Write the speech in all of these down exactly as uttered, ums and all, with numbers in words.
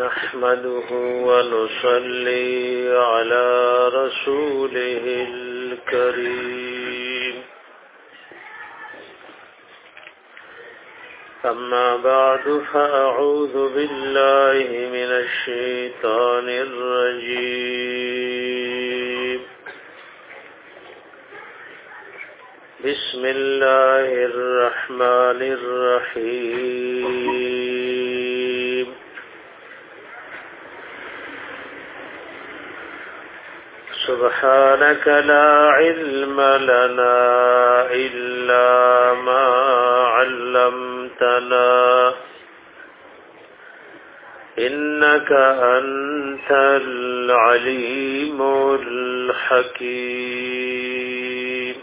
نحمده ونصلي على رسوله الكريم أما بعد فأعوذ بالله من الشيطان الرجيم بسم الله الرحمن الرحيم سبحانك لا علم لنا إلا ما علمتنا إنك أنت العليم الحكيم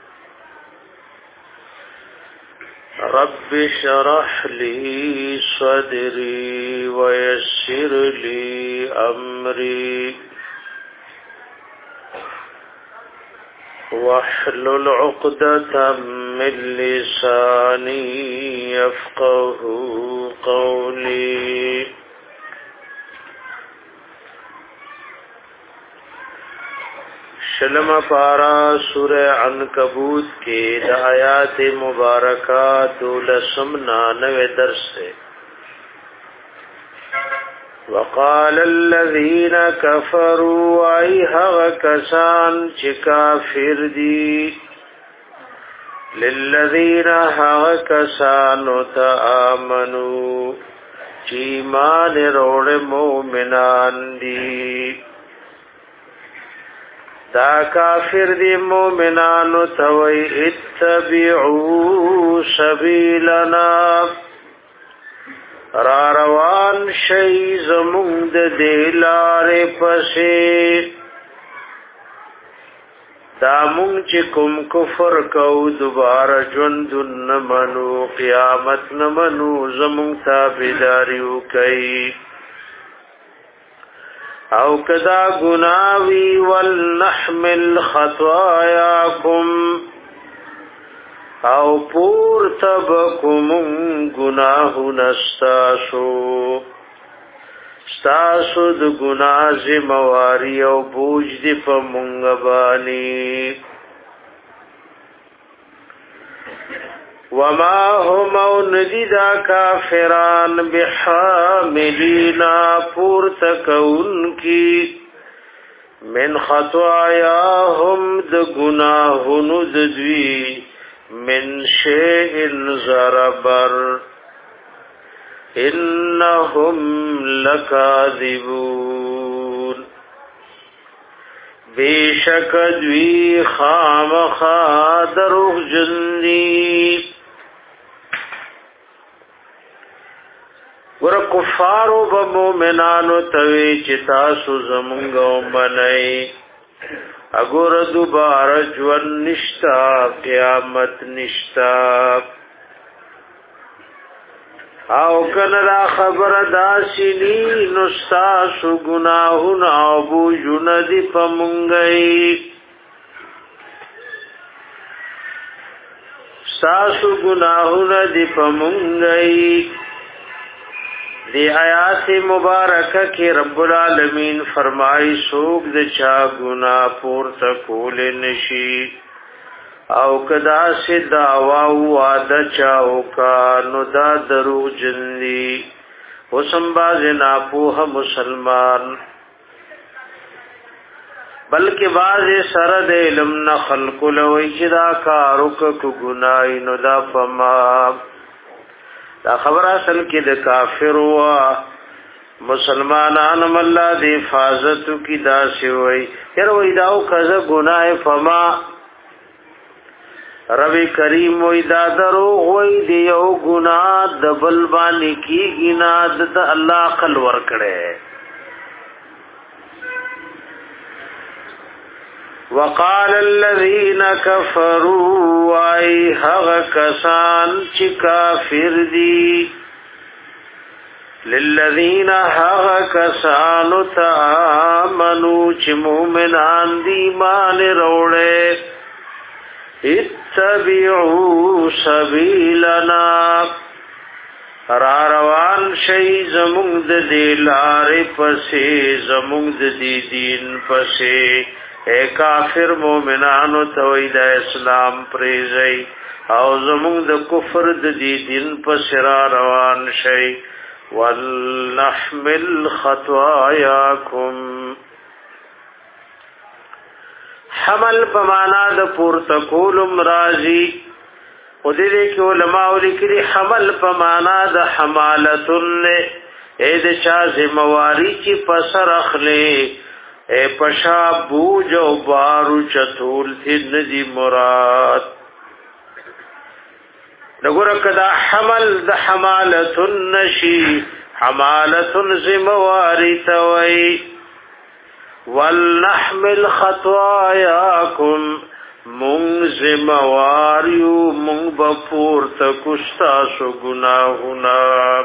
رب اشرح لي صدري ويسر لي أمري واحلل عقدة من لساني يفقه قولي شلم پارا سورہ عنکبوت کے آیات مبارکات لسم نانوے درس سے وقال الذين كفروا ايها كسان چې کافر دي للذين ها كسان تآمنوا چې ایمان وروړ مؤمنان دي دا کافر دي مؤمنان توي اتبعوا سبيلنا را روان شي زمون د دلارې پسې دا مونږ چې کوم کفر کو دوباره ژوند نه منو قیامت نه منو زمون تابعداریو کوي او کدا گناوی ولنحمل خطاياكم او پور تبکم گناہ نستاسو ستاسو د گناہ زمواری او بوج دی پا منگبانی وما هم او ندیدا کافران بحاملینا پور تکون کی من خطاياهم د گناہ نددوی من شيء زربر انهم لكاذبون بیشک دوی خامخا دروغ جندی ور کفارو و مومنانو توی چتاسو زمونگو منئی اگر دوباره جوان نشتا قیامت نشتا او کنرا خبر داسینی نستاسو گناہون او بوجون دی پمونگئی ستاسو گناہون دی پمونگئی دی آیات مبارکہ کی رب العالمین فرمائی سوک د چا گناہ پور تکول نشی او کدا سی دعوا وعده چاو کا نو دا درو جندی وسم باز ناپوه مسلمان بلکہ باز سرد علم نه خلق لوی چې دا کارو کو گناہ نو دا فما دا خبر اصل کې د کافر وا مسلمانان الله دی حفاظت کی دا سی وای یره وای داو کزه گناہ فما رب کریم وای دا درو وای دی او گناہ دبل باندې کیږي نه د الله عقل ور کړي وقال الذين كفروا اي هغ کسان چې کافر دي للذين هغ کسان تآمنوا چې مؤمنان دي ایمان وروړي اتبعوا سبيلنا را روان شي زمونږ د دې لارې پسې زمونږ د دې دین پسې اے کافر مومنانو ته وای د اسلام پریزي او زمونږ د کفر د دې دین پسې را روان شي ولنحمل خطاياكم حمل پمانا د پورته کولم راضی او دې کې علماء لیکلي حمل پمانا د حمالتن اې د چا ذمہواری چې پسر اخلي اے پشا بوج او بارو چتول دې ندي مراد دغه کدا حمل د حمالتن نشي حمالتن ذمہواری توي ولنحمل خطاياكم منزم واریو من بپور تکشتا سو گناہنا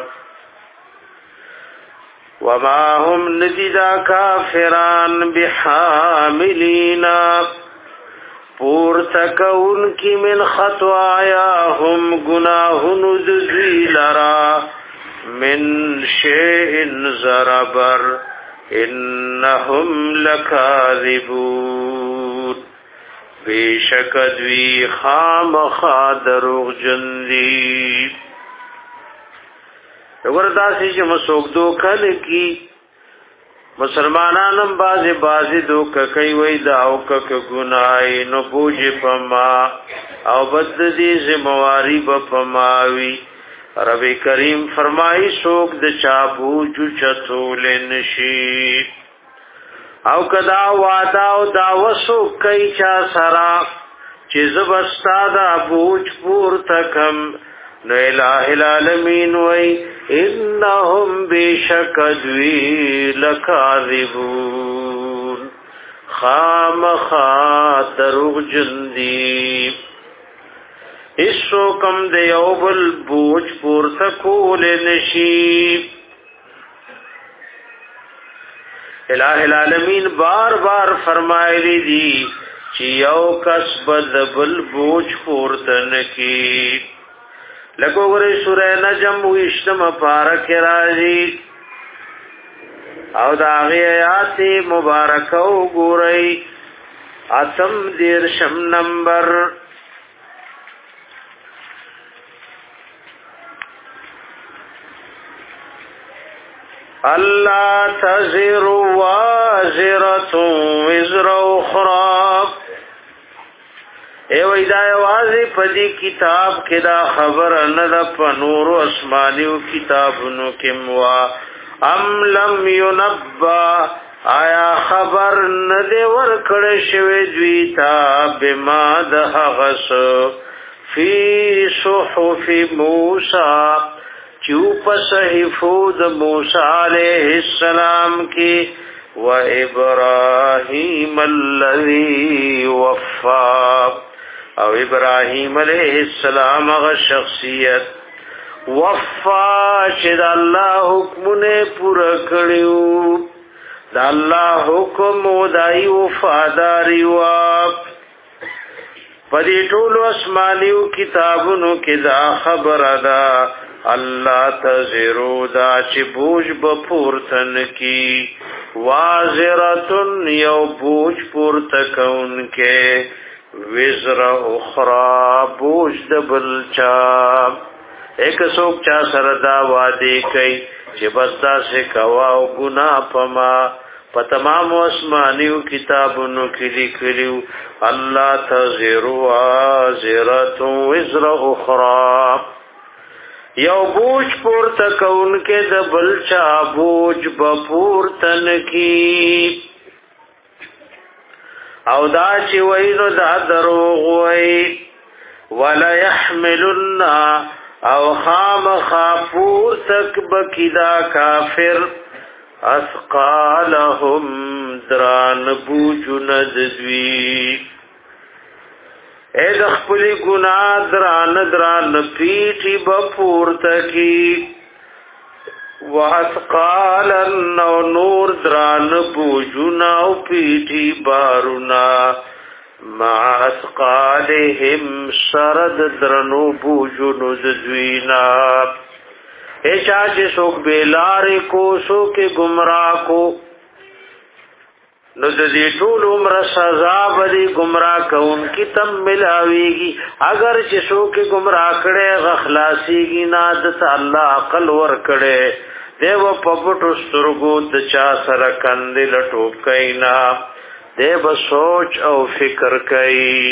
وما هم ندیدا کافران بحاملینا پور تکون کی من خطاياهم گناہن دزوی لرا من شیئن زربر انہم لکاذبون بیشک دوی خام خادروغ جندی ورداسی چې مسوک دوکل کی مسلمانانم بازی بازی دوک کئی وی داوک گنائی نو بوج پما او بد دی زمواری بپماوی رب کریم فرمائی سوک د چابوجو چتول نشی او کدا وادا او دا وسو کئی چا سرا چیز بستا دا بوج پور تکم نو الہ العالمین وی انہم بیشک دوی لکاذبون خام خا دروغ جندی اسو کم دیوبل بوج پور تکول نشیب الہ العالمین بار بار فرمائلی دی چی یو کس بدبل بوج پورتن کی لگو گره سورہ نجم ویشتم پارک راجی او دا آغی آیات مبارکو گورئی اتم دیرشم نمبر اللہ تزر وازرة وزر اخرى اے ویدای واضح پدی کتاب کدا خبر ندا پنور اسمانیو کتابنو کموا ام لم ینبا آیا خبر ندے ورکڑ شوی دویتا بما دہغس فی صحف موسیٰ چوپ صحیفو د موسیٰ علیہ السلام کی و ابراہیم الذی وفا او ابراہیم علیہ السلام اغا شخصیت وفا چد اللہ حکم نے پورا کریو دا اللہ حکم و دائی وفاداری واپ پدی طول اسمانیو کتابنو کدا خبر ادا اللہ تزرو دا چی بوج بپورتن کی وازرتن یو بوج پورتکون کے وزر اخرى بوج دبل چا ایک سوک چا سردا وادی کئی چی بستا سے کواو گناہ پما پتمام اسمانیو کتابنو کلی کلیو اللہ تزرو وازرتن وزر اخرى یو بوج پورتا کون کے دبل چا بوج بپورتن کی او دا چی وینو دا دروغ وی ولا یحملن او خام خاپور تک بکی دا کافر اسقالهم دران بوجو نددوی اے دخپلی گناہ دران دران پیٹی بپورتا کی واسقالن نو نور دران بوجونا و پیٹی بارونا مع اسقالهم سرد درنو بوجونو ددوینا اے چاچے سوک بیلار کو سوک گمراہ کو نو د دې ټول عمر سزا بدی گمراه کون کی تم ملاویږي اگر چې څوک گمراه کړي غخلاصيږي نه د الله عقل ور کړي دیو په پټو سترګو د چا سره کندل ټوپ کینا دیو سوچ او فکر کوي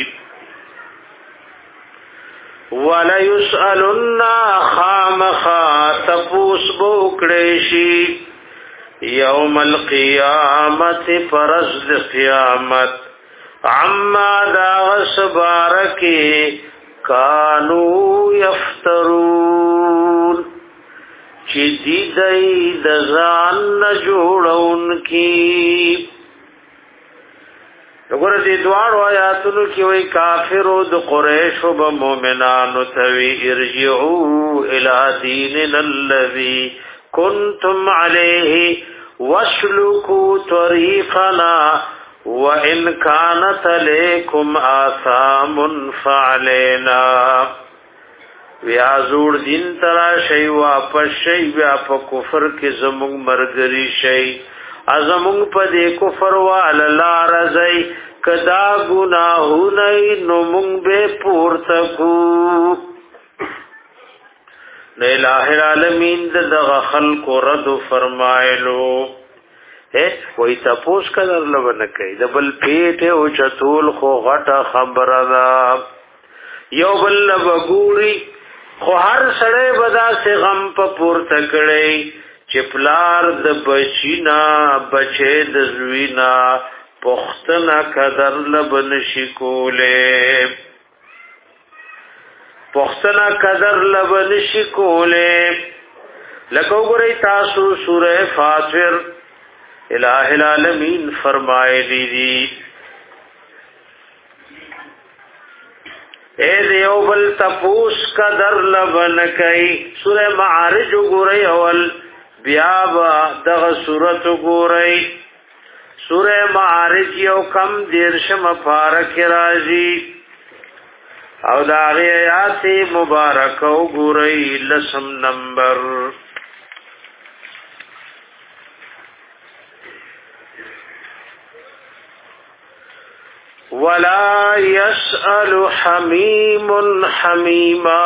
ولا يسالن خامخا تپوس بوکړي یوم القیامت فرز قیامت عما دا غسبارکی کانو یفترون چی دی دی دزان نجوڑون کی نگر دی دوارو آیاتونو کی وی کافرو د قریش و بمومنانو توی ارجعو الى دیننا الذی کنتم علیہ واسلکوا طریقنا وان کانت علیکم آثام فعلینا ویا زور دین ترا شی واپس شی بیا په کفر کې زموږ مرګري شی ازموږ په دې کفر وال لار زئی کدا گناهونه نو موږ به پورته کو نو الہ العالمین دغه خلق رد فرمایلو اے وای تاسو کله لونه کوي د بل پیټه او چتول خو غټه خبره ده یو بل وګوري خو هر سړی بدا سے غم په پورته کړي چپلار د بچینا بچې د زوینا پختنا قدر لبن شکوله پختنا قدر لبن شکوله لکو گرئی تاسو سورہ فاطر الہ العالمین فرمائے دی اے دیو بل تپوس قدر لبن کئی سورہ معارج گرئی اول بیابا دغ سورت گرئی سورہ معارج یو کم دیرشم پارک راجی او دا آیات مبارک او ګورئ لسم نمبر ولا يسأل حميم حميما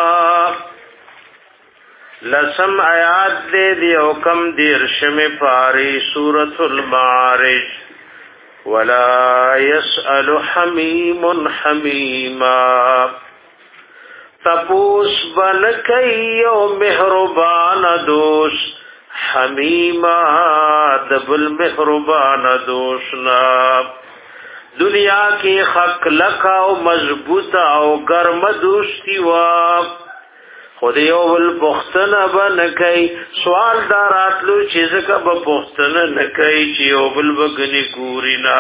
لسم آیات دے دیو کم دیرشم پاری سورة المعارج ولا يسأل حميم حميما تپوس بن کئیو مہربان دوست حمیما دبل مہربان دوستنا دنیا کی خق لکا و مضبوط او گرم دوستی واب خود یو بل پختن بنکئی سوال داراتلو چیز کا با پختن نکئی چی یو بل بگنی گورینا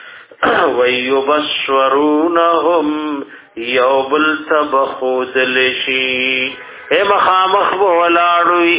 ویبصورونهم یو بل تبخود لشی اے مخامخ بولاڑوی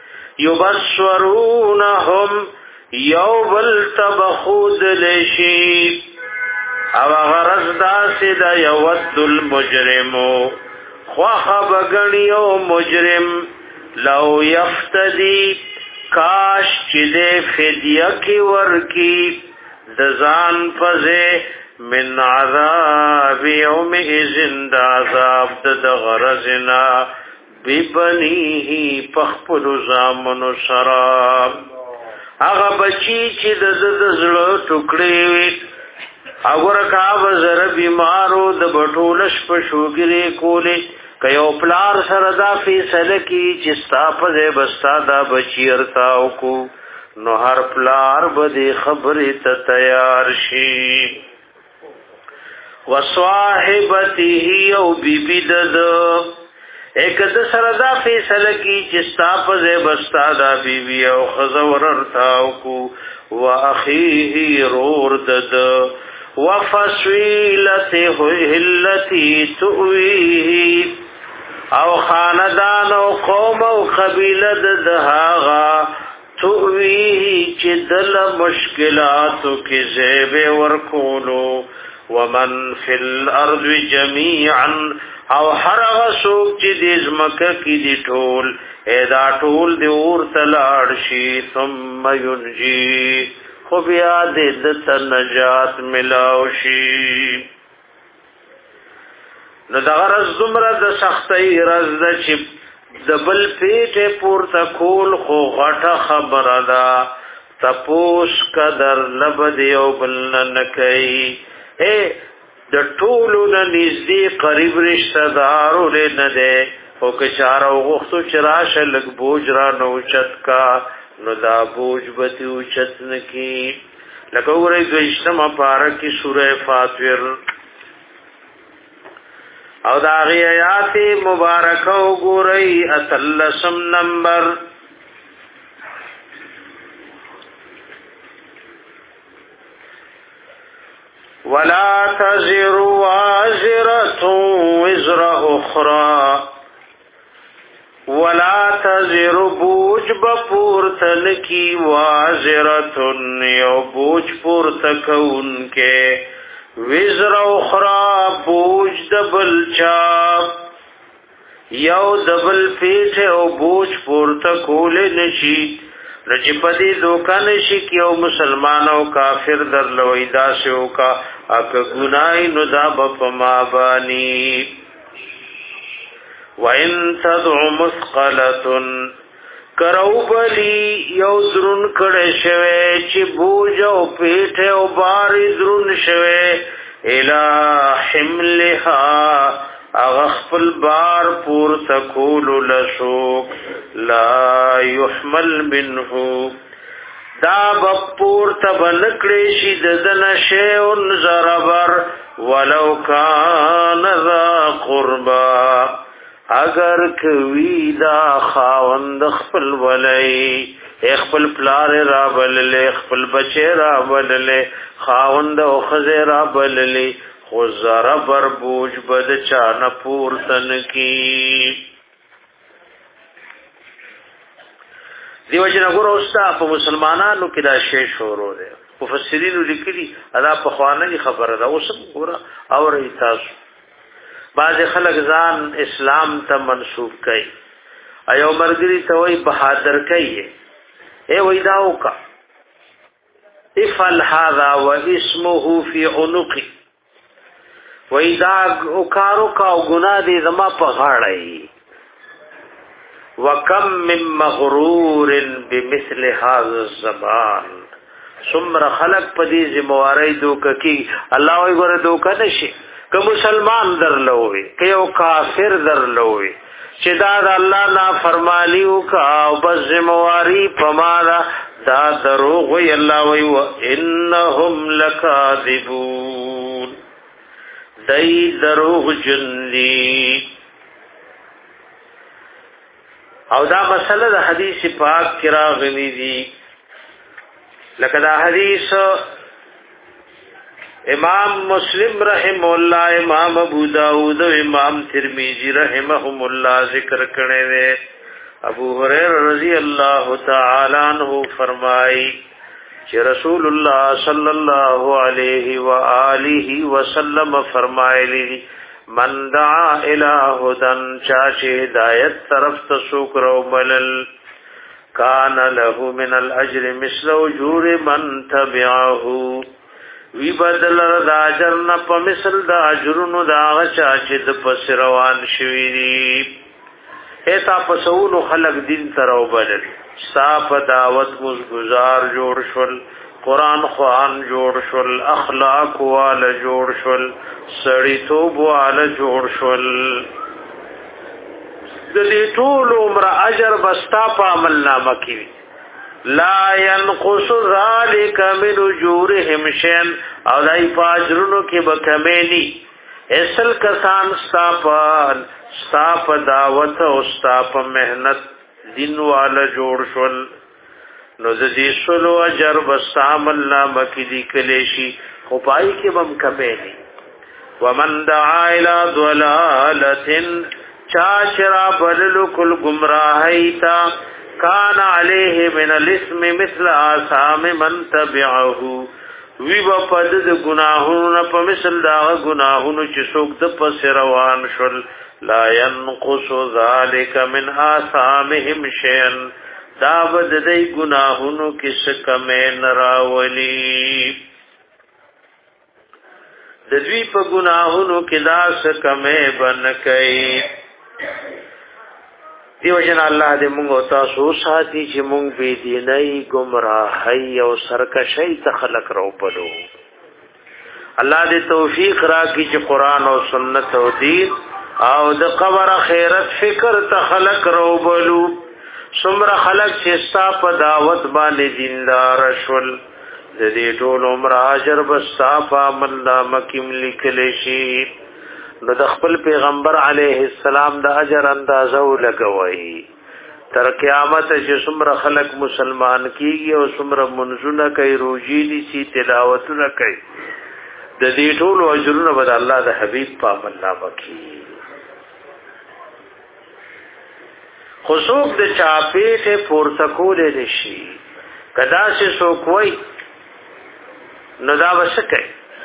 یبصورونهم یو بل تبخود لشی او غرز داسی دا یود المجرمو خواخ بگنیو مجرم لو یفتدی کاش چی دے فدیہ کی ورکی دزان فزے من عذاب یوم ازن دا عذاب دا غرزنا ببنیهی پخپل زامن سراب اغا بچی چی دزدزلو ٹکڑی اگر کعب زر بیمارو د بټولش په شوګری کوله کيو پلار سره دا فیصله کی چې ستا په بستا دا بچیرتاو کو نو هر پلار به خبره ته تیار شي وصاحبته او بیبی دد اکد سره دا فیصله کی چې ستا په بستا دا بیبی او خزورتاو کو واخیه رور دد وفصیلته التي تؤویه او خاندان او قوم او قبیله دهاغا تؤویه چې دل مشکلاتو کې زیب ورکولو ومن فی الارض جميعا او هر هغه څوک چې د ځمکه کې دي ټول ادا ټول دی اور تلاړ شي ثم ينجي خو بیا دې د نجات ملاو شي. نو دا غرض زمره د سختۍ رز د چې د بل پیټه پورته کول خو غټه خبره ده. تپوس قدر لبد یو بل نه کوي. اے د ټولو نه نږدې قریب رشتہ دار ولې نه ده او که چاره وغوښتو چې راشه لږ بوج را نو چت کا نو دا بوج به تی اوچت نه کي. لکه وګورئ دویشتمه پاره کې سوره فاطر او دا غي آیات مبارکه وګورئ اتلسم نمبر ولا تزر وازرة وزر أخرى ولا تزر بوج بپور تلکی وازرة یو بوج پور تکون کے وزر أخرى بوج دبل چاپ یو دبل پیٹ او بوج پور تکول نشی رجپدی دوکان شي کې او مسلمان او کافر در لوي دا شو کا اک ګناي نو دا بپما بانی وان تدع مثقله کرو بلی یو درون کړه شوه چې بوج او پیټ او بار درون شوه الا حملها اغخفل بار پور تکول لشوک لا يحمل منه دا بپور تبنکلی شی ددن شیون زربر ولو کان ذا قربا اگر کوي دا خاوند خپل ولی خپل پلار را بللی خپل بچی را بللی خاوند او خزی را بللی خو زره بر بوج بد چانه پورتن کی. دیو جن ګور اوستا په مسلمانانو کې دا شی شروع دی. مفسرین لیکلي ادا په خوانه خبره ده اوس ګور او ری تاسو بعض خلک ځان اسلام ته منسوب کوي ایو مرګري ته وای بهادر کوي اے وای داو کا افعل هذا واسمه في عنقي وای دا او کارو کا او ګناه دې زما په غاړه وکم من مغرور بمثل هذا الزمان سمر خلق پدی ذمہواری دوک کی الله وای ګره دوک نشي که مسلمان درلوي که یو کافر درلوي چې دا د الله نافرمانی وکا او بس ذمہواری پمارا دا دروغ وی الله وی وانهم لکاذبون دای دروغ جندي. او دا مسله د حدیث پاک کې راغلي دي لکه دا حدیث امام مسلم رحم الله امام ابو داود او امام ترمذی رحمهم الله ذکر کړي وي. ابو هريره رضی الله تعالی عنہ فرمایي چې رسول الله صلی الله علیه و آله وسلم فرمایلی من دعا الى هدن چاچه هدایت طرف تسوکرو بلل کان له من الاجر مثل اجور من تبعه وی بدل دا اجر نه په مثل دا اجرونو دا چاچه د پس روان شوی دی. ایتا پسونو خلق دین ترو بلل صاف دعوت مزگزار جوړ شول قرآن خوان جوړ شول اخلاق والا جوړ شول سړی توب والا جوړ شول د دې ټول عمر اجر بستا په عمل نامه کې لا ينقص ذلك من اجورهم شيئا او دای پاجرونو کې به کمېنی اصل کسان ستاپان ستاپ دعوت او ستاپ مهنت دین والا جوړ شول نو ذی شلو اجر بسامل نامه کې دی کلیشي خو پای کې بم کمېنی. ومن دعا الى ضلاله چاشرا بدل کل گمراهی تا کان علیه من الاسم مثل آثام من تبعه وی با پد د گناهونو په مثل دا گناهونو چې څوک د پس روان شول لا ينقص ذلك من آثامهم شيئا دا بد د گناهونو کې څه کمې نراولي د دوی په گناهونو کې دا څه کمې بنکای دیو جن الله دې موږ او تاسو ساتي چې موږ به دیني گمراهي او سرکشي ته خلق راو پدو الله دې توفیق راکړي چې قران او سنت او دین او د قبر خیرت فکر ته خلق راو بلو څومره خلق چې ستا په دعوت باندې دیندار شول د دې ټول عمر اجر بستا په عمل نامه کې لیکل شي نو د خپل پیغمبر علیه السلام د اجر اندازو لګوي تر قیامت چې څومره خلق مسلمان کیږي او څومره منځونه کوي روزي دي سي تلاوتونه کوي د دې ټول اجرونه بد الله د حبيب په عمل نامه کې خصوص د چاپېټه پورته کولې نشي کدا چې څوک وای نو دا وسکه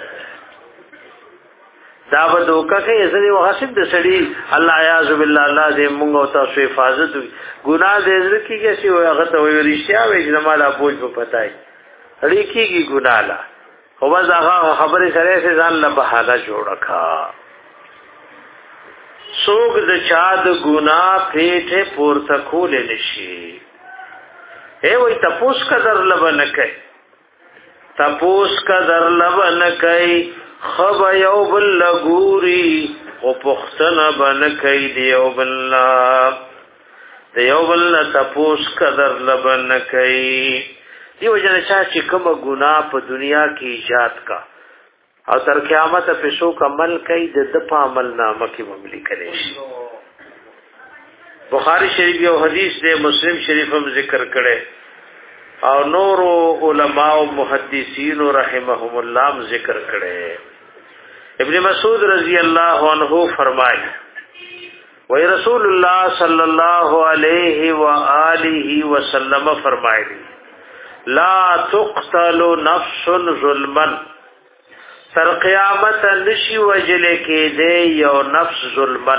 دا به دوکه کې زری وحسب د سړي الله اعاذ بالله الله دې موږ او تاسو حفاظت ګناه دې زړه کې چې وي هغه ته وي رښتیا وي چې مالا بوج په پتاي اړي کېږي ګناه لا خو بس هغه خبره سره سه ځان له بهاله جوړکا څوک د چا د ګناه پیټه پورته کول نشي اے وای تپوس قدر لبن کوي تپوس قدر لبن کوي خب یو بل لګوري او پختنه بن کوي دیو بل د یو بل تپوس قدر لبن کوي دیو جن چې کوم ګناه په دنیا کې ایجاد کا او تر قیامت په شو عمل کوي د د په عمل نامه کې مملي کړي شي بخاری شریف یو حدیث دی مسلم شریف هم ذکر کړي او نور علماء او محدثین رحمهم الله ذکر کړي ابن مسعود رضی الله عنه فرمایي وی رسول الله صلی الله علیه و آله وسلم فرمایي لا تقتل نفس ظلما تر قیامت نشي وجل کې دی یو نفس ظلما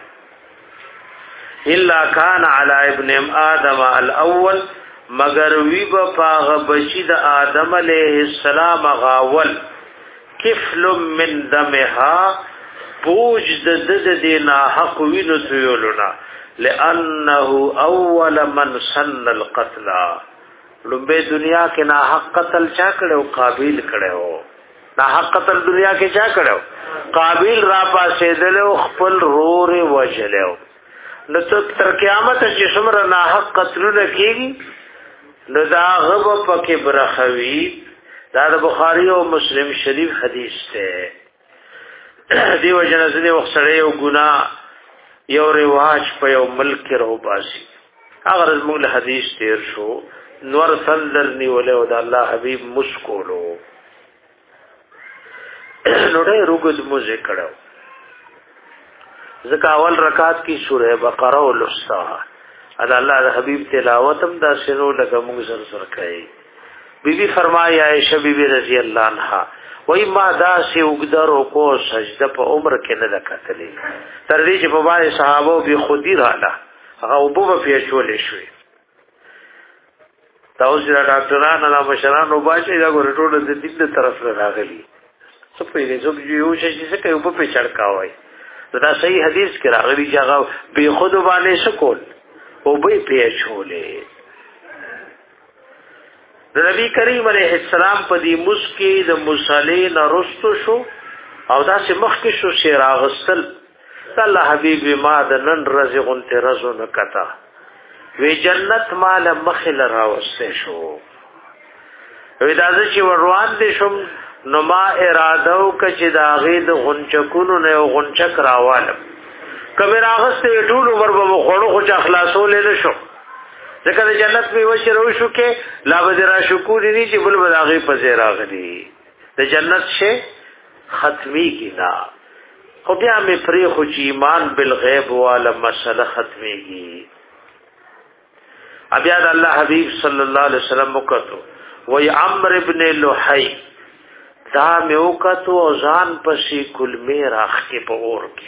الا كان على ابن آدم الاول مگر وی با پاغ بچی د آدم علیہ السلام غاول کفل من دمها بوج د د دینا حق وینو تیولنا لانه اول من سن القتل لومبه دنیا کې نا حق قتل چا کړو قابیل کړو نا حق قتل دنیا کې چا کړو قابیل را پاسې دلو خپل رور وجلو نو تر قیامت چې څومره نا حق قتلونه کیږي نو دا غب پکې برخوي دا د بخاری او مسلم شریف حدیث ته دیو جنازه وخت سره یو ګناه یو رواج په یو ملک راو باسي هغه موږ حدیث تیر شو نور سندر نیولې او د الله حبیب مسکولو نو ډېر وګد موزه کړو ځکه اول رکعات کی سوره بقره او لستا ادا الله د حبیب تلاوت هم دا شنو لکه موږ سره سره کوي بیبي فرمایي عائشہ بیبي رضی الله عنها وای ما دا سی وګدارو کو سجده په عمر کې نه لکتلې تر دې چې په باندې صحابه به خودي رااله هغه وبو په چولې شوې تاسو دا ډاکټرانو نه مشرانو باندې دا ګورټول د دې طرف راغلي څه په دې چې یو شي چې څه کوي په چړکاوي دا صحیح حدیث کې راغلي چې هغه به خود باندې شکول او به په چولې د نبی کریم علیه السلام په دې مسکی د مصالین رستو شو او دا چې مخ کې شو شیر اغستل الله حبیب ما د نن رزقون ته رزو نکتا وی جنت مال مخل راوسته شو وی دا چې وروان دي شم نو ما اراده وک چې دا غید غنچکونو نه غنچک راوالم کمه راغسته ټول عمر به خوړو خو اخلاصول نه شو ځکه د جنت په وشه رو شو کې لا بدرا شکور دي چې بل بلاغي پځه راغلي د جنت شه ختمي کینا خو بیا مې پری خو چې ایمان بالغیب والا مسله ختميږي بیا د الله حبیب صلی الله علیه وسلم وکړو وی عمرو ابن لحی دا میوکتو او ځان پسې کلمې راخ کې په اور کې.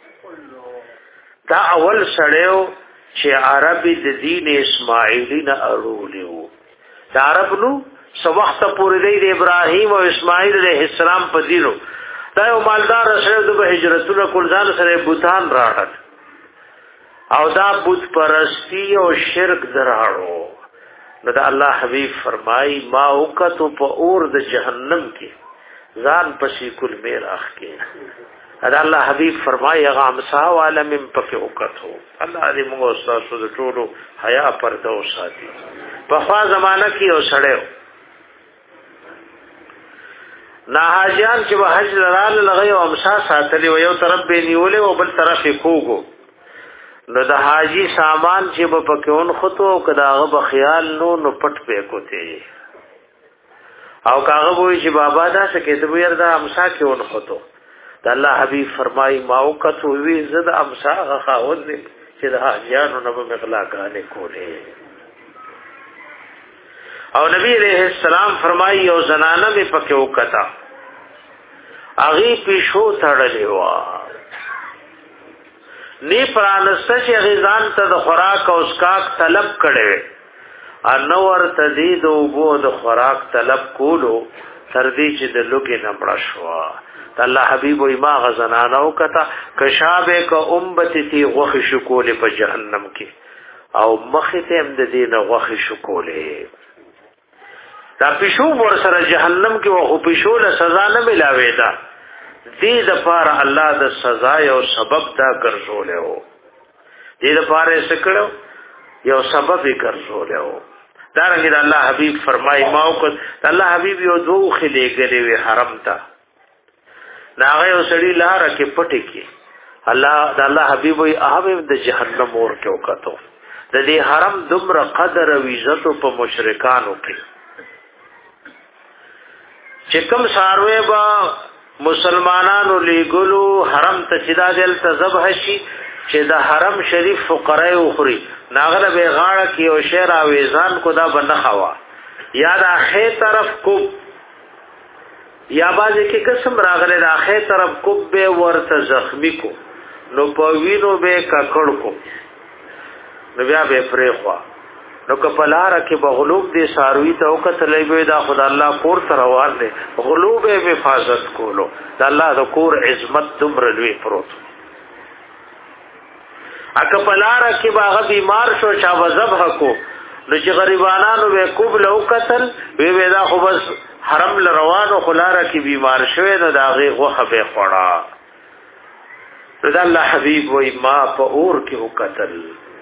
دا اول سړیو چې عربي د دین اسماعیلی نه اړولیو. دا عرب نو سو وخت پورې د ابراهیم او اسماعیل علیه السلام په دینو. دا یو مالدار سره د هجرتونو کول ځان سره بوتان راړل او دا بت پرستی او شرک دراړو. نو دا الله حبیب فرمای ما وکتو په اور د جهنم کې ځان پسې کل میر اخ کې. دا الله حبیب فرمای غامسا عالم پکې وکتو. الله دې موږ استاد د ټولو حیا پرده او ساتي. په خوا زمانہ کې او سړیو نا حاجیان چې به حج لرال لغي او امسا ساتلی و یو طرف به نیولې او بل طرف یې کوګو. نو د حاجی سامان چې په پکېون خطو او کداغه په خیال نو نو پټ په کوته او کاغه وای چې بابا دا څه کې ته وير دا امسا کې ون خطو. د الله حبیب فرمای ما وکتو وی زد امسا غاون چې د حاجیانو نه په مغلاګانې کولې. او نبی علیہ السلام فرمای یو زنانه می پکې وکتا اغي پیشو تړلې وا نی پرانسته چې غیزان ته د خوراک او اسکاک طلب کړي انور تزيد او بو د خوراک طلب کولو تر دې چې د لوګي نمړ شو. الله حبيب او ما غزنانه وکتا کشابه ک امبتي غوخ شکولې په جهنم کې او مخې ته هم د دې نه غوخ شکولې. دا پښو ور سره جهنم کې او پښو له سزا نه ملاوي دا دې د پاره الله د سزا یو سبب دا ګرځولې وو. دې د پاره سکړو یو سبب یې ګرځولې وو. دا رنګ د الله حبيب فرمایي ما او الله حبيب یو دوه خلې غلې وی حرم ته ناغه یو سړی لار کې پټې کې الله د الله حبيب وي هغه د جهنم اور کې وکړو. د دې حرم دومره قدر او عزت په مشرکانو کې چې کوم ساروي با مسلمانانو لګلو حرم ته چې دا دل تذبح شي چې د حرم شریف فقراء اخري ناغله به غاړه کې او شعر او ویزان کو دا بنخوا یا د اخې طرف کو یا باز کې قسم راغله د اخې طرف کو به ورته زخمی کو نو په وینو به ککړ کو نو بیا به پرې خوا نو کپلار کې بغلوب دي ساروي ته وکتلې به دا خدای الله کور تر روان دي غلوب به حفاظت کولو دا الله د کور عظمت دومره لوی پروت. اګه پلار کې باغ بیمار شو چا وذبح کو نو چې غریبانو به قبل او قتل وی ودا خو بس حرم ل روانو خلاره کې بیمار شوی نو دا غي غوخه به خورا. رضا الله حبيب وای ما په اور کې وکتل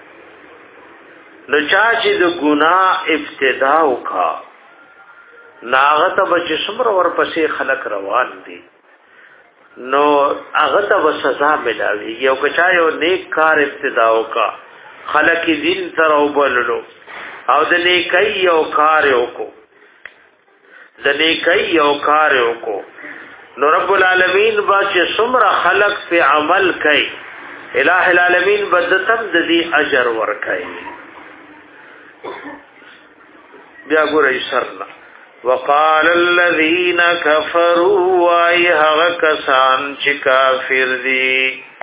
نو چا چې د ګناه ابتدا وکا ناغت بچ سمر ور پسې خلق روان دي نو هغه ته سزا ملاوي. یو کچا یو نیک کار ابتدا وکا خلق دین سره وبللو او د نیکي یو کار وکړو د نیکي یو کار وکړو نو رب العالمین با چې سمر خلق په عمل کوي الہ العالمین بدتم د دې اجر ور کوي. بیا ګورئ سرنا وقال الذين كفروا ايها كسان چې کافر دي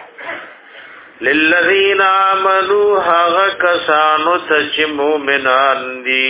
للذين امنوا هغه کسانو چې مؤمنان دي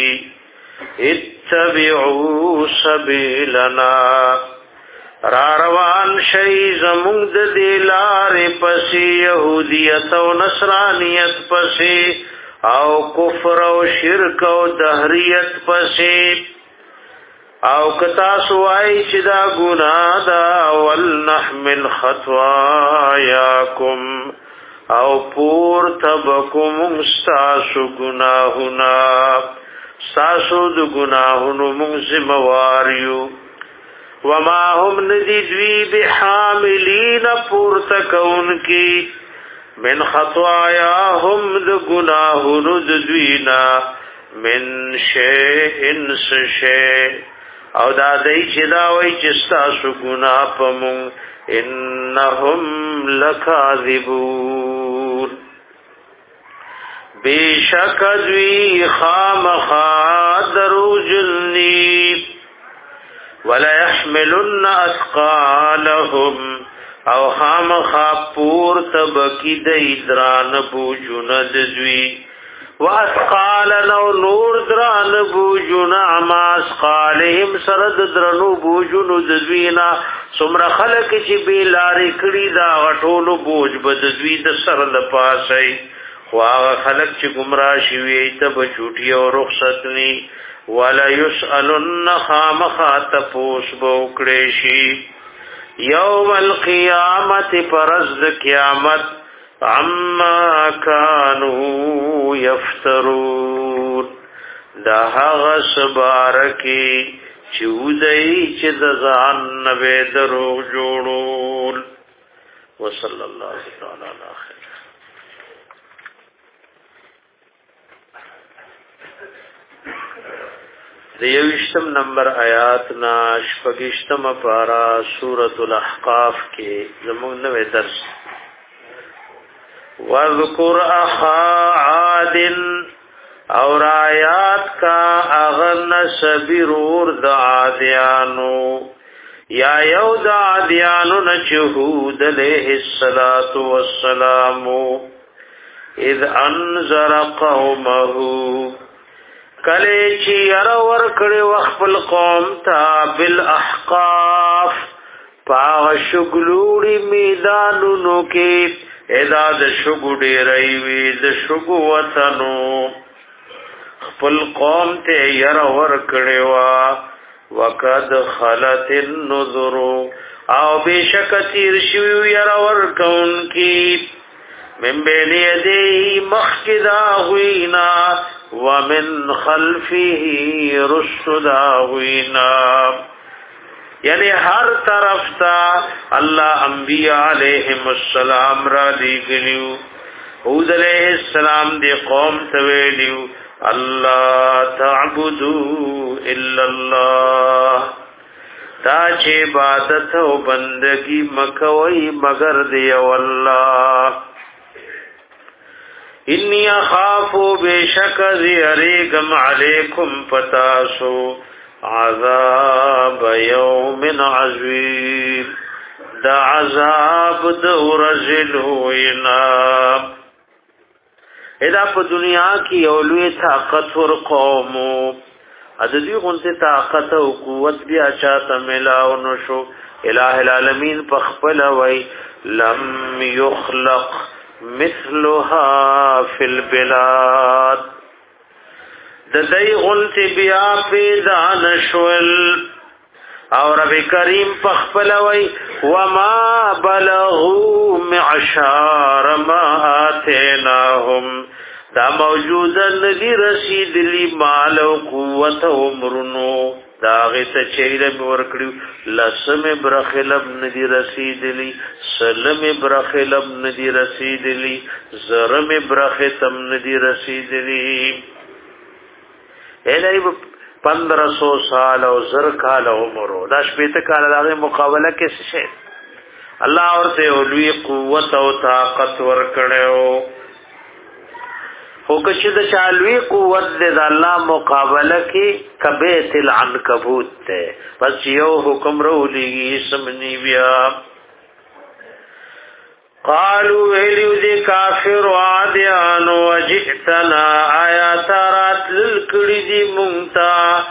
اتبعوا سبيلنا را روان شي زموږ د دلارې پسې يهوديت او نصرانيت پسې او کفر او شرک او دهریت پسې او کتا سوای چې دا ګناه دا ولنحمل خطواياكم او پور تبکم مستاسو گناهنا ساسو د گناهونو منزمواریو وما هم ندیدوی بحاملین پور تکون کی من خطواياهم د گناهونو د دوینا من شیئن سشیئ او دا دای چې دا وای چې تاسو ګناه پمون انهم لکاذبون بیشک دوی خامخا دروجنی ولا يحملن اثقالهم او خام خاپور تبکی دیدران بوجون دزوی واسقالن او نور دران بوجون اما اسقالهم سرد درنو بوجون دزوینا سمر خلق چی بیلاری کڑی دا غطولو بوج بدزوی د سر لپاسی خواغ خلق چی گمرا شوی تب چوٹی و رخصتنی ولا یسألن خامخا تپوس بوکڑیشی یوم القیامت پرزد قیامت عما کانو یفترون دا غس بارکی چودئی چی دزان نبی دروغ جوڑون وصل اللہ تعالی علی خیر. دیوشتم نمبر آیاتنا شپگشتم پارا سورة الاحقاف کے زمون نوے درس وَذْكُرْ أَخَا عَادٍ اور آیات کا اغن سبرور دا عادیانو یا یو دا عادیانو نچہود علیہ السلام اذ انذر قومہو کلی چی ارور کڑی وخفل قوم تا بالاحقاف پاغ شگلوڑی میدانونو کی ادا د شګو ډیرای وی د شګو وطنو خپل قوم ته ير ور کړوا وقد خلت النذر او بشک تیر شو ير ور کون کی من بین یدی مخکدا ہوینا ومن خلفه رشدا ہوینا یعنی ہر طرف تا اللہ انبیاء علیہم السلام را دیگلیو حود علیہ السلام دی قوم تویلیو اللہ تعبدو الا اللہ تا چه عبادت و بندگی مکوئی مگر دیو اللہ انی اخافو بیشک زیریگم علیکم پتاسو عذاب یوم عظیم دا عذاب دورزل ہوئینا ادا پا دنیا کی اولوی طاقت ور قومو عددی غنطی طاقت و قوت بیا چاہتا ملاو نشو الہ العالمین پخپل وی لم یخلق مثلها فی البلاد د دای غلط بیا پیدا نشول او رب کریم پخپلوی وما بلغوا معشار ما آتیناهم دا موجودا ندی رسید لی مال و قوت و مرنو دا غیت چیل مورکڑیو لسم برخلب ندی رسید لی سلم برخلب ندی رسید لی زرم برختم ندی رسید لی الہی پندرہ سو سال او زر کال عمرو دا شپیت کال داغی مقابلہ کسی شید اللہ ورتے علوی قوت او طاقت ورکڑے ہو خوکشی دا چالوی قوت دے دا اللہ مقابلہ کی کبیت العنکبوت تے بس یو حکم رو لیگی سمنی بیا قالوا ویلیو دی کافر وعادیانو وجئتنا آیات رات للکڑی دی مونتا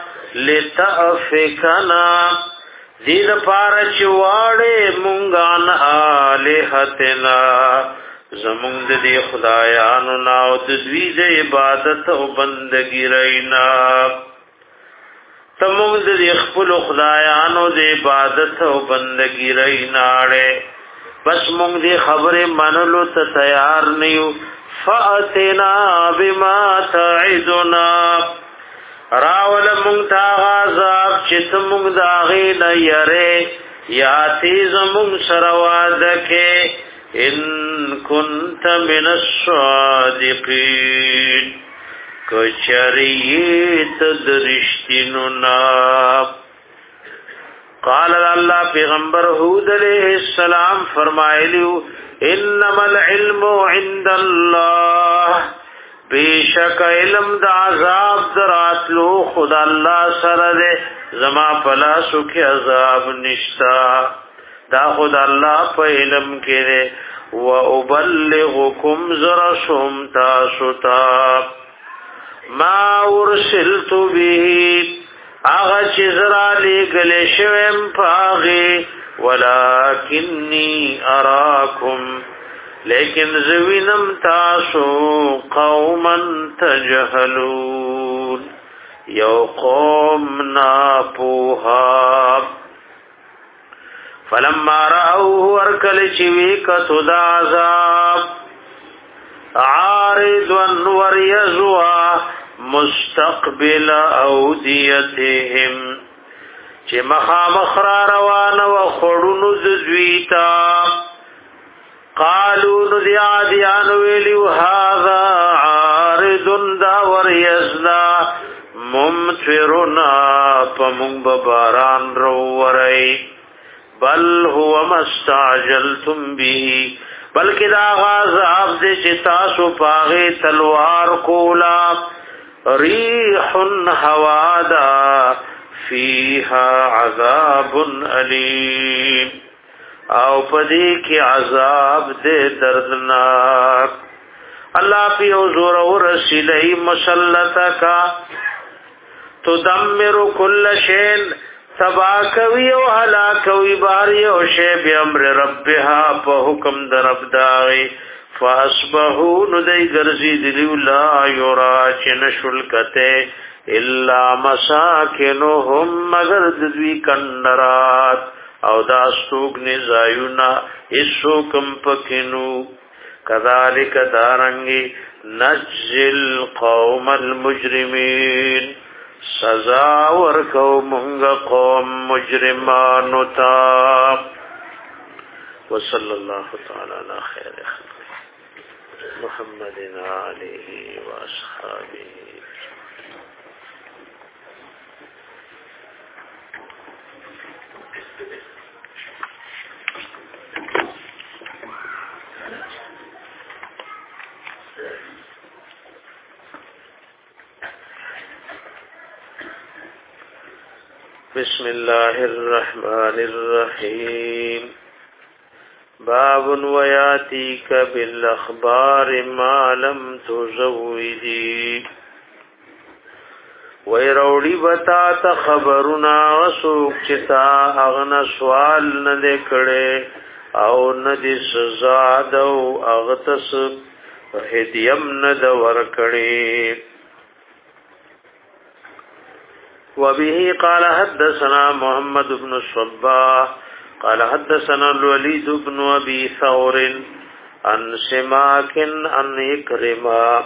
لتعفکنا دید پارچ واڑے مونگان آلہتنا زمونگ دی خدایانو ناو ددوید عبادت و بندگی رئینا تمونگ دی خپل خدایانو دی عبادت و بندگی رئیناڑے بس مونگ دی خبر منلو تا تیار نیو فأتنا بما تعدنا راول مونگ تا غازاب چت مونگ داغین یرے یا تیز مونگ سروادکے ان کنت من الصادقین کچریت درشتننا قال اللہ پیغمبر حود علیہ السلام فرمائے لیو انما العلم عند اللہ بیشک علم د عذاب دراتلو خدا الله سره ده زما پلا سو کې عذاب نشتا دا خدا الله په علم کې ده و ابلغکم زرشم تاسو تا ما ارسلت به اغا چزرا لگل شویم پاغی ولکنی اراکم لیکن زوینم تاسو قوما تجهلون یو قوم ناپوها فلما رأوه ارکل چوی کتو دا عذاب عارض وریزوا مستقبل اودیتهم چې مخامخ را روان و خړونو زویتا قالوا نذياديان ویلو هذا عارض دا وريزنا ممطرنا پمون باران رو ورای بل هو مستعجلتم به بلکې دا عذاب دې چې تاسو پاغه تلوار کولا ريح هوادا فيها عذاب أليم او پدې کې عذاب دې دردناک الله په حضور او رسولي مسلطکا تدمر كل شيء تبا کوي او هلاکوي باري او شی به امر ربها په حکم در رب داوي فاصبحوا ندای ګرځي دی لا یرا چنشل کته الا مساکنهم مگر دوی کندرات او دا سوق نزایونا ایسو کم پکینو کذالک دارنگی نجزل قوم المجرمین سزا ورکو منگ قوم مجرمانو تا وصلی اللہ تعالی علی خیر خلق محمد علیہ واصحابہ بسم الله الرحمن الرحيم باب وياتيك بالاخبار ما لم تزودي ويروړي بتا ته خبرنا وسوک چتا اغنا سوال نه کړي او نه دي سزا دو اغتس هدیم نه د ور کړي وبه قال حدثنا محمد بن الصباح قال حدثنا الوليد بن ابي ثور عن سماك عن اكرمه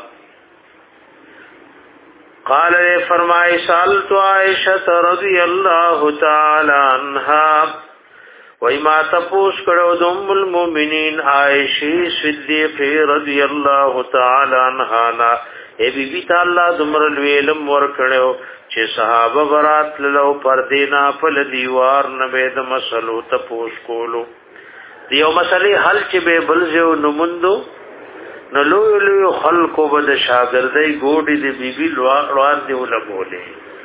قال فرمائے سالت عائشہ رضی اللہ تعالی عنها وما تپوس کړو د ام المؤمنین عائشہ صدیقہ رضی اللہ تعالی عنها نا ای بی بی تعالی دمر ویلم ور کړو چې صحابه برات للو پر دینا په دیوار نه به د مسلو ته پوښ کولو دیو مسلې حل چې به بلځو نموندو نو لوی لوی خلقو به د شاګردۍ ګوډې د بیبي لوار دی ولګولې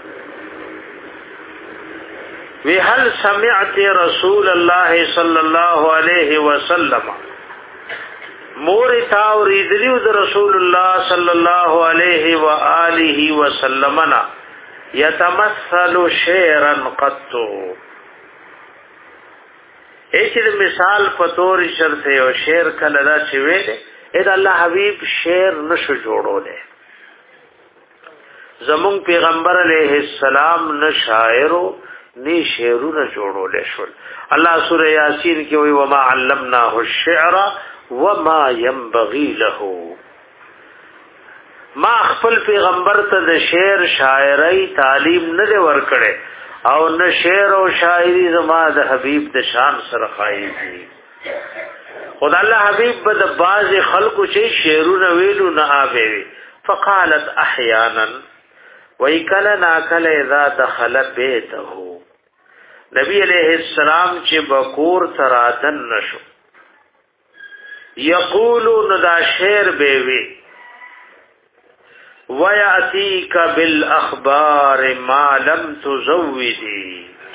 وی هل سمعت رسول الله صلی الله علیه وسلم مور تاوریدلیو د رسول الله صلی الله علیه و آله وسلم نا یتمثل شعرا قط ایچ د مثال په تور شرط یو شعر کله دا چې وې اې د الله حبیب شعر نشو جوړولې زمون پیغمبر علیه السلام نه شاعرو ني شعرونه جوړولې شول الله سوره یاسین کې وی وما علمناه الشعر وما ينبغي له ما خپل پیغمبر ته د شعر شاعری تعلیم نه دی ورکړې او نه شعر او شاعری زما د حبیب د شان سره خایي خدای الله حبیب بد باز خلقو چې شعرونه ویلو نه آوي فقالت احيانا ويكل ناكل اذا دخل بيته نبی علیہ السلام چې بکور ترادن نشو یقولون دا شعر بیوی وَيَأْتِيكَ بِالْأَخْبَارِ مَا لَمْ تُزَوِّدِي.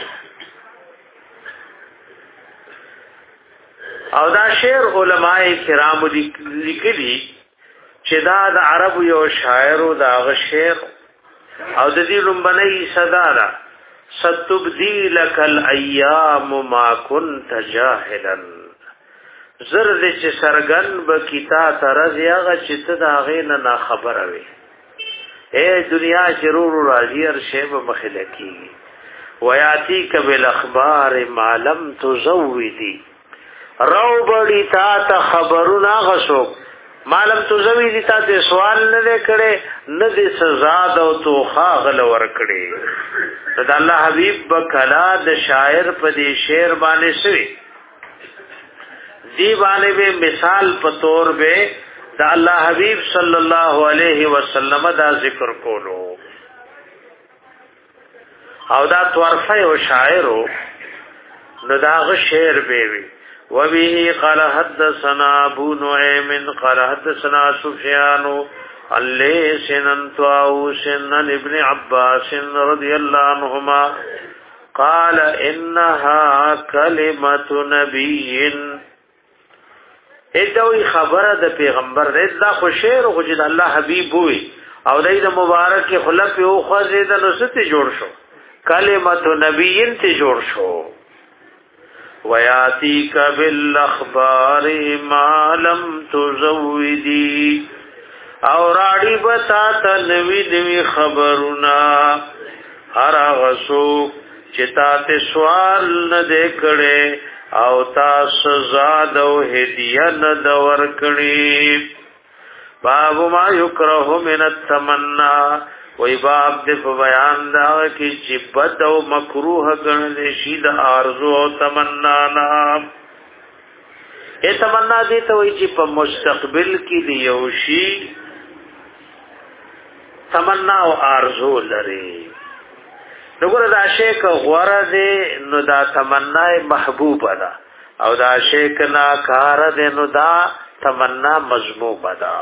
او دا شعر علماء کرام لیکلي چې دا د عربو یو شاعر او دا غ شعر او د دې لومبنۍ صدا ده ستبدی لك الايام ما كنت جاهلا. زرد چې سرګن به کیتا ترز یاغه چې ته دا غینه نا خبره وي. اے دنیا ضرور راځي هر شی به مخلکی. وياتيك بالاخبار ما لم تزودي. رو بڑی تا تا خبرنا غسو معلوم تزویدی تا ته سوال نه کړي نه دې سزا دو تو خاغل ور کړي. دا الله حبیب بکلا د شاعر په دې شعر باندې سوي دی باندې به مثال په تور به دا الله حبیب صلی الله علیه وسلم دا ذکر کولو او دا طرفه او شاعرو نو دا غ شعر به وی. وبه قال حدثنا ابو نعيم قال حدثنا سفيان عن ليث عن طاووس عن ابن عباس رضي الله عنهما قال انها كلمه نبي. ادوی خبره د پیغمبر رضا خو شعر خو چې الله حبیب وي او دای د مبارک خلف او خزیده نو ست جوړ شو کلمه نبی ته جوړ شو. وَيَأْتِيكَ بِالْأَخْبَارِ مَا لَمْ تُزَوِّدِي. او راڑی بتا تا نوی نوی خبرنا هر غسو چتا تے سوال نہ دے کڑے او تا سزا دو ہدیہ نہ دور کڑی. باب ما یکرہ من التمنا. وی باب دې په بیان دا کې چې بد او مکروه ګڼل شي د ارزو او تمنا نه. ای تمنا دې ته وی چې په مستقبل کې دی یو شي تمنا او ارزو لري. وګوره دا شی که غوړه دې نو دا تمنا محبوب ده او دا شی که ناکاره دې نو دا تمنا مذموم ده.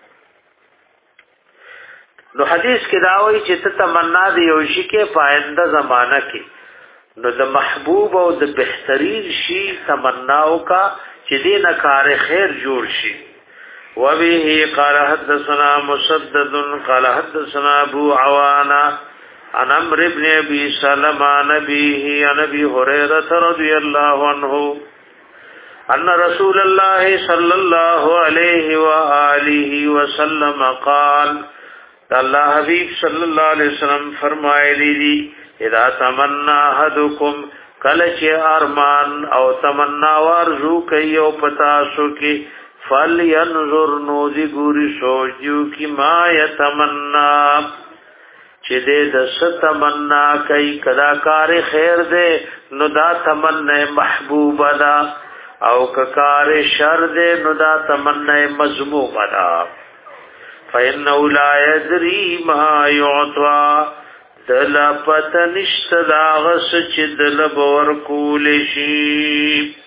نو حدیث کې دا وایي چې ته تمنا دی یو شي کې پاینده زمانہ کې نو د محبوب او د بهترین شي تمناو کا چې دینه کار خیر جوړ شي. وبه قال حدثنا مسدد قال حدثنا ابو عوانة عن عمرو بن ابي سلمة نبيه عن ابي هريرة رضي الله عنه ان رسول الله صلى الله عليه واله وسلم قال. اللہ حبیب صلی اللہ علیہ وسلم فرمائے دی اذا تمنا احدکم کلچ ارمان او تمنا ورزو کئی او پتاسو کی فلینظر نوزی گوری سوچیو کی ما یتمنا چی دے دس تمنا کئی کدا کار خیر دے نو دا تمنا محبوب دا او کار شر دے نو دا تمنا مذموم دا. فإنه لا يدري ما يعطى. دل پتنشت داغس چی دل بور کول شی.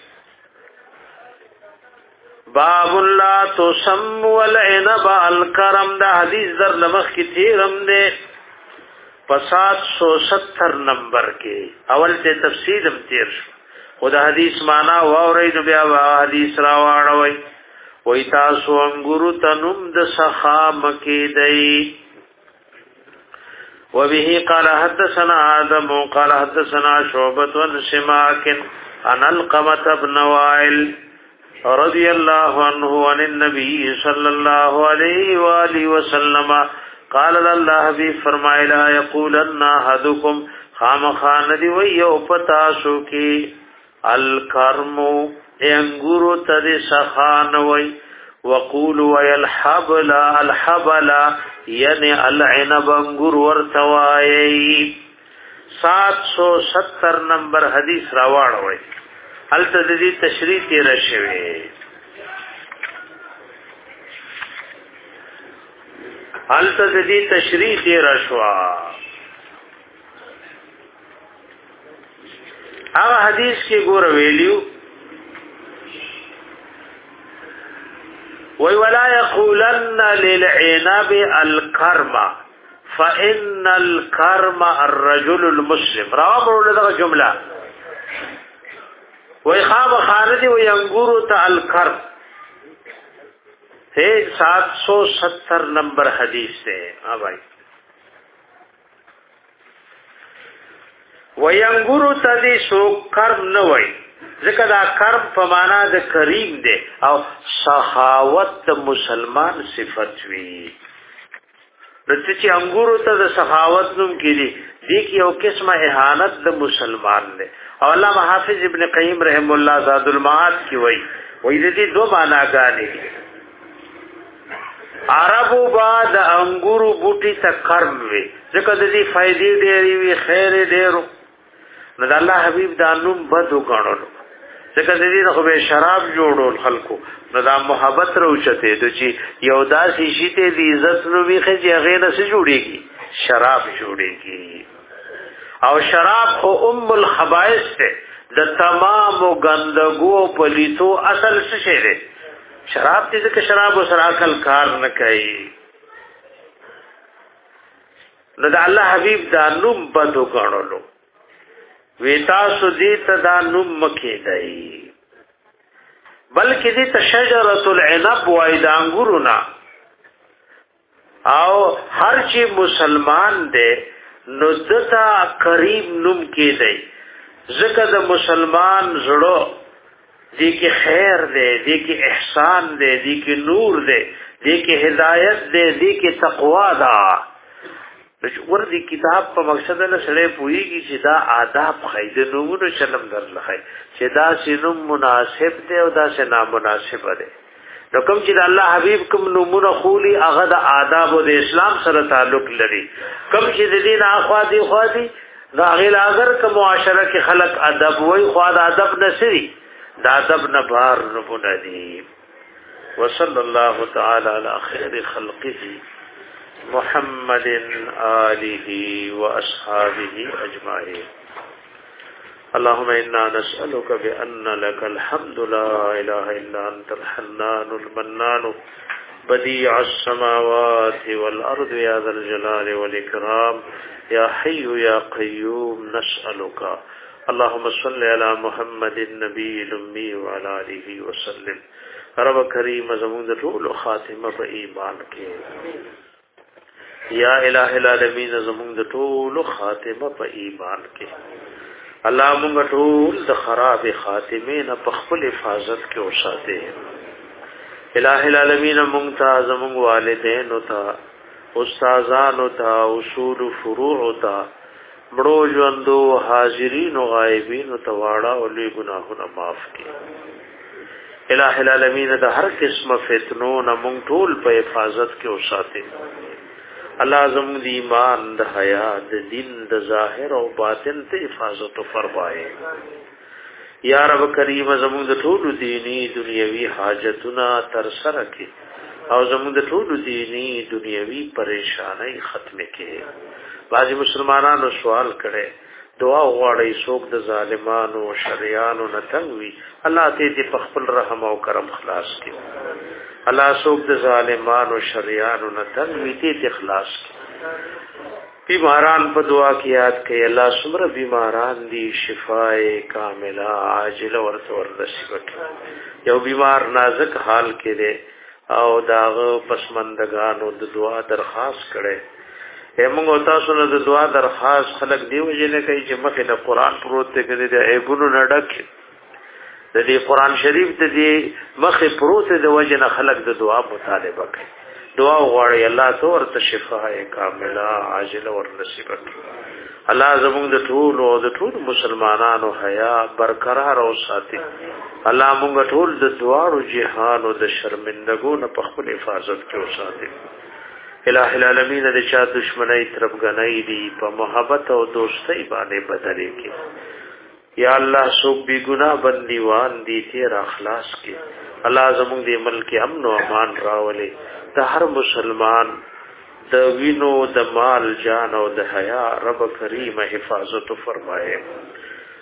باب لا تسم والعنب الکرم. دا حدیث در نمخ کی تیرم دے پسات سو ستر نمبر کے اول تے تفصیلم تیر شو. خدا حدیث مانا واورید بیا حدیث راوانوی وی تاسو انگورو تنم د سخا مکی دی. وبه قال حدثنا آدم قال حدثنا شعبت عن سماك عن القمة بن وائل رضی اللہ عنہ عن النبی صلی اللہ علیہ وآلہ وسلم قال اللہ بھی فرمائے لا یقولن احدکم خام خان دی وی او پتاسو کی الکرمو انگورو تد سخان وی وقول وی الحبل الحبل یعنی العنب انگور ورتوائی. سات سو ستر نمبر حدیث راوان وی التدی تشریح تیر شوی التدی تشریح تیر شوا. هغه حدیث کې ګور ویلیو وی ولا یقولن للعنب الكرم فإن الكرم الرجل المسلم. راو دغه جمله وی خام خاندی وی انگورو تا الکرم ہے سات سو ستر نمبر حدیث سے. ہاں بھائی وی انگورو تا دی سو کرم نوی ذکر دا کرم پمانا دا کریم دے او سخاوت دا مسلمان صفت وی. نتی چی انگورو تا دا سخاوت نم کی دی دیکھ یو قسم احانت دا مسلمان دے. اور علامہ حافظ ابن قیم رحم اللہ زاد المعاد کی وی وی دی دو معنی گانی دی. عربو با دا انگورو بوٹی تا کرم وی ذکر دی فائدی دیری وی خیر دیرو نو اللہ حبیب دا نوم بدو گانولو ذکر دی نخو بے شراب جوڑو خلقو نو دا محبت روچتے تو چی یو دا سیشی تے دی عزت نو بھی خیجی اغیر سے جوڑے گی شراب جوڑے گی. او شراب خو ام الخبائث تے دا تمام گندگو پلیتو اصل سے دے. شراب تے کہ شراب و سراکل کار نکئی نو دا اللہ حبیب دا نوم بدو گانولو ویتاسو دیتا دا نوم مکی دائی بلکہ دیتا شجرت العنب وائی دا انگورونا او ہر چی مسلمان دے نو دتا قریب نوم کی دائی ذکر دا مسلمان زڑو دی کی خیر دے دی کی احسان دے دی کی نور دے دی کی ہدایت دے دی کی تقوی دا. ور دی کتاب په مقصد نه سره پوریږي چې دا آداب خیده نومونو چلم در لخی چې دا سینم مناسب دی او دا سنا مناسب دی. نو کوم چې الله حبیب کوم نومونه خولی هغه د آداب او د اسلام سره تعلق لري. کوم چې د دین اخوا دی خوا دی دا غیر اگر کوم معاشره کې خلق ادب وای خوا د ادب نسری دا ادب نه بار نه دی. وصلی الله تعالی علی خیر خلقه محمد آله وأصحابه أجمعين. اللهم إنا نسألك بأن لك الحمد لا إله إلا أنت الحنان المنان بديع السماوات والأرض يا ذا الجلال والإكرام يا حي يا قيوم نسألك. اللهم صل على محمد النبي الأمي وعلى آله وسلم. رب کریم زمون ټول خاتمه په ایمان کې یا الہ العالمین زمون د ټول خاتمه په ایمان کې الله مونږ ټول د خراب خاتمه نه په خپل حفاظت کې اوساته. الہ العالمین مونږ ته زمون والدین او ته استادان او ته اصول فروع او ته مړو ژوندو حاضرین او غایبین او ته واړه او لوی ګناهونه معاف کړي. الہ العالمین د هر قسم فتنو نه مونږ ټول په حفاظت کې اوساته. اللہ زمون دی ایمان د حیا د دین د ظاهر او باطن ته حفاظت فرمائے. یا رب کریم زمون د ټول دینی دنیوي حاجتونه تر سره کړي او زمون د ټول دینی دنیوي پریشانای ختم کړي. بعضی مسلمانانو سوال کړي دعا غواړي څوک د ظالمانو او شریانو نه تنګوي الله دې په خپل رحم او کرم خلاص کړي. الله سوک د ظالمانو شریانو نه تنګوي دې اخلاص کړي. بیماران په دعا کې یاد کړئ. الله سمره بیماران دي شفای کامله عاجله ورته ورنصیب کړي. یو بیمار نازک حال کې دی او داغه پسمندگانو د دعا درخواست کړي. همغه تاسو نه د دعا درخواست خلک دی وجه کوي چې مخه د قران پروت ته کړي د ایبونو نه ډک د دې قران شریف د دې مخه پروت د وجه نه خلک د دعا مطالبه کوي. دعا غواړي الله تو ورته شفای کامله عاجله ور نصیب کړي. الله زموږ د ټول او د ټول مسلمانانو حیا برقرار او ساتي. الله موږ ټول د دعاو جهان او د شرمندګو نه په خپل حفاظت کې وساتي. الہ العالمین د چا دشمنی طرفګنۍ دی په محبت او دوستۍ باندې بدلې کې. یا الله سوک بی گناہ بندیوان دی تیر اخلاص کی. الله زمونږ دی ملک امن و امان راولي. د هر مسلمان د وینو د مال جان او د حیا رب کریم حفاظت فرمائے.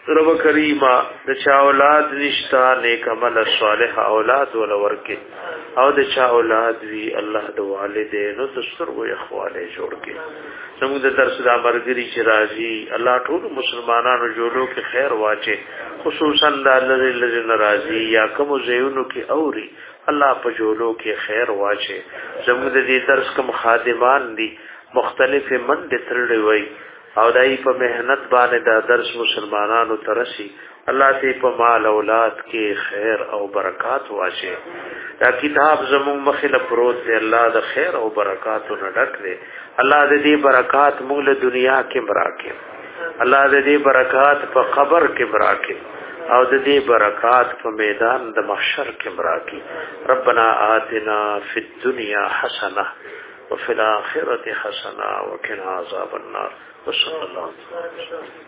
رب کریما د چا اولاد نشتا نیک عمل صالح اولاد ول ورکه او د چا اولاد وی الله د والدینو د سترګو اخواله جوړ کړي زموږ د درس د امرګری چې راځي الله ټول مسلمانانو جوړو کې خیر واچي خصوصا د الله الذي ناراضي یا کوم زيونو کې اوري الله په جوړو کې خیر واچي زموږ د دې درس کوم خادمان دي مختلف من د ترړي وي او دای په مهنت باندې دا درس مسلمانانو ترسي الله دې په مال اولاد کې خیر او برکات واچي دا کتاب زموږ مخله پروت دی الله د خیر او برکاتو نه ډک دی الله دې برکات موږ له دنیا کې براکې الله دې برکات په قبر کې براکې او دې برکات په میدان د محشر کې براکې ربنا آتنا فی الدنيا حسنه وفي الاخره حسنه وقنا عذاب النار وصلى الله عليه وسلم